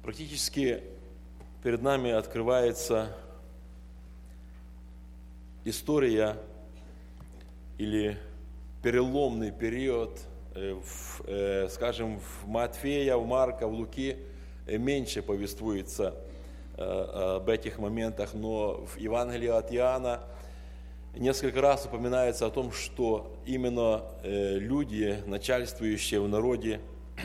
Практически перед нами открывается история или переломный период, скажем, в Матфея, в Марка, в Луки меньше повествуется об этих моментах, но в Евангелии от Иоанна несколько раз упоминается о том, что именно люди, начальствующие в народе,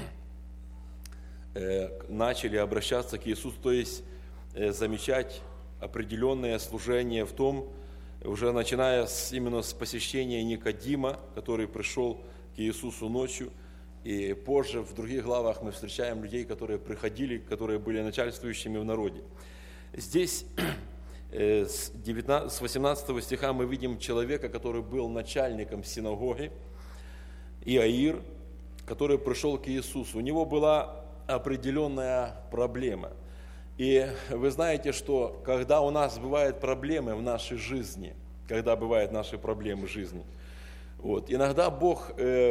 начали обращаться к Иисусу, то есть замечать определенное служение в том, уже начиная именно с посещения Никодима, который пришел к Иисусу ночью, и позже в других главах мы встречаем людей, которые приходили, которые были начальствующими в народе. Здесь с 18 стиха мы видим человека, который был начальником синагоги, Иаир, который пришел к Иисусу. У него была определенная проблема. И вы знаете, что когда у нас бывают проблемы в нашей жизни, когда бывают наши проблемы в жизни, иногда Бог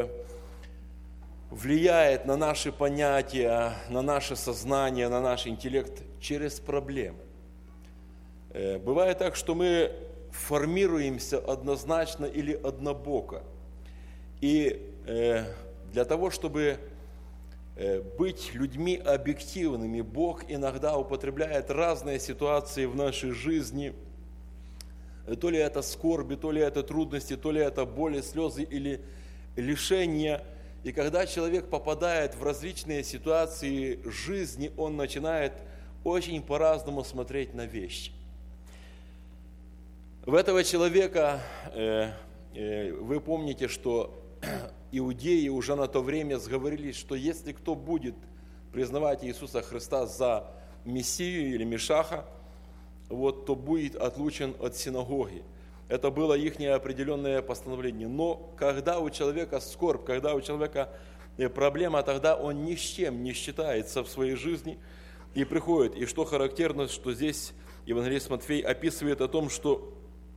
влияет на наши понятия, на наше сознание, на наш интеллект через проблемы. Бывает так, что мы формируемся однозначно или однобоко. И для того, чтобы быть людьми объективными, Бог иногда употребляет разные ситуации в нашей жизни. То ли это скорби, то ли это трудности, то ли это боли, слезы или лишения. И когда человек попадает в различные ситуации жизни, он начинает очень по-разному смотреть на вещи. В этого человека, вы помните, что иудеи уже на то время сговорились, что если кто будет признавать Иисуса Христа за Мессию или Мешаха, то будет отлучен от синагоги. Это было их определенное постановление. Но когда у человека скорбь, когда у человека проблема, тогда он ни с чем не считается в своей жизни и приходит. И что характерно, что здесь евангелист Матфей описывает о том, что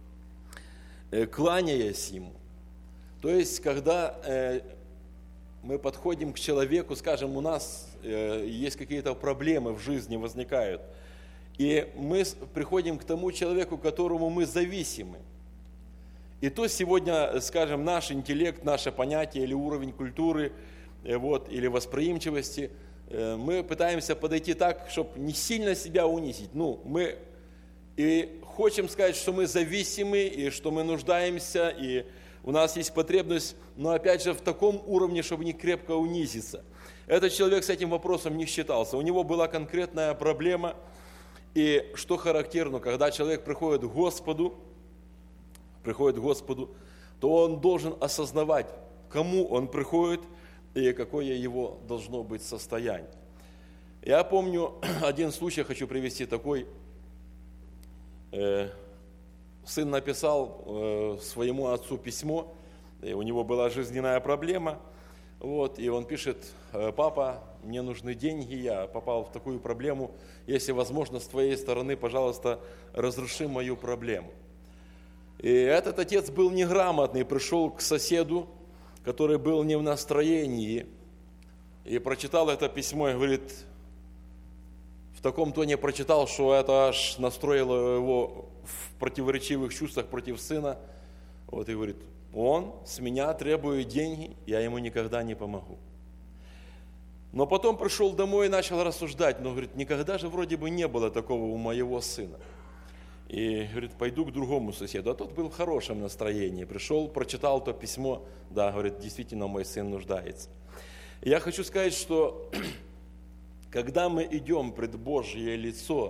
кланяясь ему, то есть, когда мы подходим к человеку, скажем, у нас есть какие-то проблемы в жизни, возникают, и мы приходим к тому человеку, которому мы зависимы. И то сегодня, скажем, наш интеллект, наше понятие или уровень культуры, или восприимчивости, мы пытаемся подойти так, чтобы не сильно себя унизить. Мы и хотим сказать, что мы зависимы, и что мы нуждаемся, и у нас есть потребность, но опять же в таком уровне, чтобы не крепко унизиться. Этот человек с этим вопросом не считался. У него была конкретная проблема. И что характерно, когда человек приходит к Господу, то он должен осознавать, к кому он приходит и какое его должно быть состояние. Я помню один случай, хочу привести такой. Сын написал своему отцу письмо, и у него была жизненная проблема, и он пишет: папа, мне нужны деньги, я попал в такую проблему, если возможно, с твоей стороны, пожалуйста, разреши мою проблему. И этот отец был неграмотный, пришел к соседу, который был не в настроении, и прочитал это письмо, и говорит, в таком тоне прочитал, что это аж настроило его в противоречивых чувствах против сына. И говорит, он с меня требует деньги, я ему никогда не помогу. Но потом пришел домой и начал рассуждать, но, говорит, никогда же вроде бы не было такого у моего сына. И, говорит, пойду к другому соседу. А тот был в хорошем настроении. Пришел, прочитал то письмо, да, говорит, действительно мой сын нуждается. И я хочу сказать, что когда мы идем пред Божье лицо,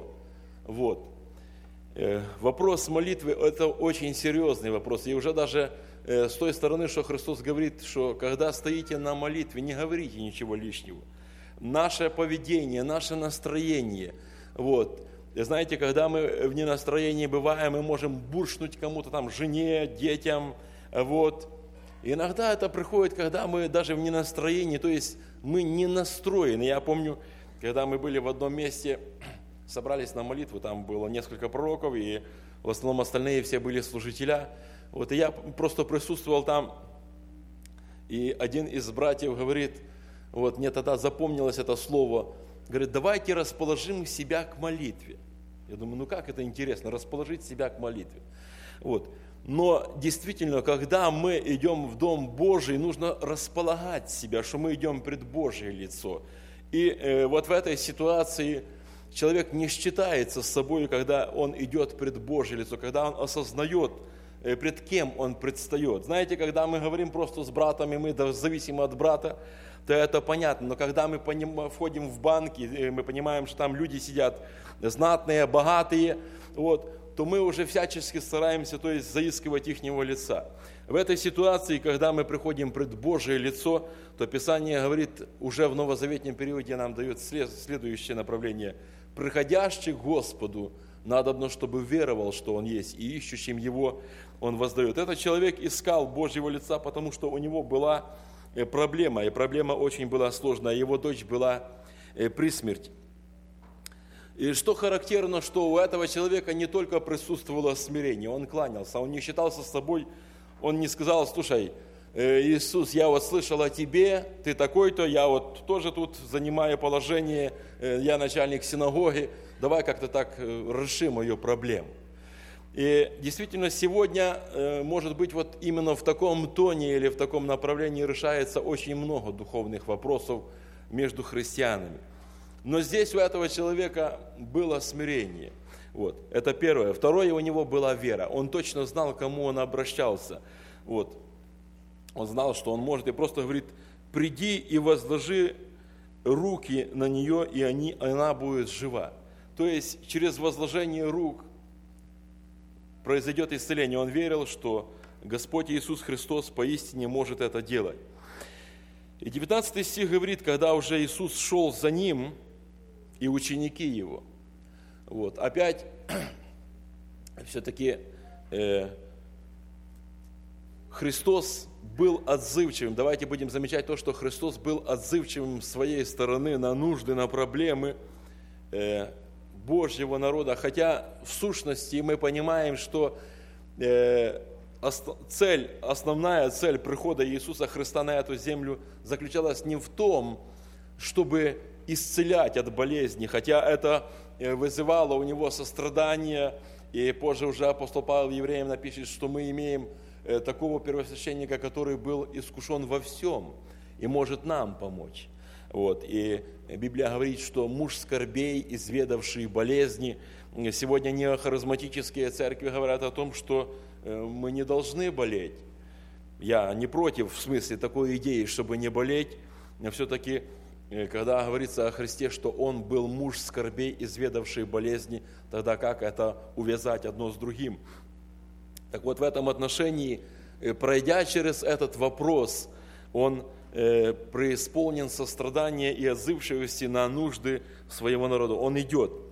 вопрос молитвы – это очень серьезный вопрос. И уже даже с той стороны, что Христос говорит, что когда стоите на молитве, не говорите ничего лишнего. Наше поведение, наше настроение. Знаете, когда мы в ненастроении бываем, мы можем буршнуть кому-то там, жене, детям. Иногда это приходит, когда мы даже в ненастроении, то есть мы не настроены. Я помню, когда мы были в одном месте, собрались на молитву, там было несколько пророков, и в основном остальные все были служителя. И я просто присутствовал там, и один из братьев говорит, мне тогда запомнилось это слово, говорит, давайте расположим себя к молитве. Я думаю, ну как это интересно, расположить себя к молитве. Вот. Но действительно, когда мы идем в Дом Божий, нужно располагать себя, что мы идем пред Божье лицо. И вот в этой ситуации человек не считается с собой, когда он идет пред Божье лицо, когда он осознает, пред кем он предстает. Знаете, когда мы говорим просто с братом, и мы зависимы от брата, то это понятно. Но когда мы входим в банки, мы понимаем, что там люди сидят знатные, богатые, вот, то мы уже всячески стараемся, то есть, заискивать ихнего лица. В этой ситуации, когда мы приходим пред Божие лицо, то Писание говорит, уже в новозаветном периоде нам дает следующее направление. Приходящий к Господу надобно, чтобы веровал, что Он есть, и ищущим Его Он воздает. Этот человек искал Божьего лица, потому что у него была проблема, и проблема очень была сложная. Его дочь была при смерти. И что характерно, что у этого человека не только присутствовало смирение, он кланялся, он не считался с собой, он не сказал, слушай, Иисус, я вот слышал о тебе, ты такой-то, я вот тоже тут занимаю положение, я начальник синагоги, давай как-то так решим мою проблему. И действительно сегодня, может быть, вот именно в таком тоне или в таком направлении решается очень много духовных вопросов между христианами. Но здесь у этого человека было смирение. Вот. Это первое. Второе, у него была вера. Он точно знал, к кому он обращался. Вот. Он знал, что он может, и просто говорит, приди и возложи руки на нее, и она будет жива. То есть через возложение рук произойдет исцеление. Он верил, что Господь Иисус Христос поистине может это делать. И 19 стих говорит, когда уже Иисус шел за ним, и ученики его. Вот. Опять, все-таки Христос был отзывчивым. Давайте будем замечать то, что Христос был отзывчивым с своей стороны на нужды, на проблемы Божьего народа. Хотя в сущности мы понимаем, что основная цель прихода Иисуса Христа на эту землю заключалась не в том, чтобы исцелять от болезни, хотя это вызывало у него сострадание, и позже уже апостол Павел евреям напишет, что мы имеем такого первосвященника, который был искушен во всем и может нам помочь. Вот. И Библия говорит, что муж скорбей, изведавший болезни. Сегодня неохаризматические церкви говорят о том, что мы не должны болеть. Я не против в смысле такой идеи, чтобы не болеть, но все-таки когда говорится о Христе, что Он был муж скорбей, изведавший болезни, тогда как это увязать одно с другим? Так вот, в этом отношении, пройдя через этот вопрос, он преисполнен сострадания и отзывчивости на нужды своего народа. Он идет.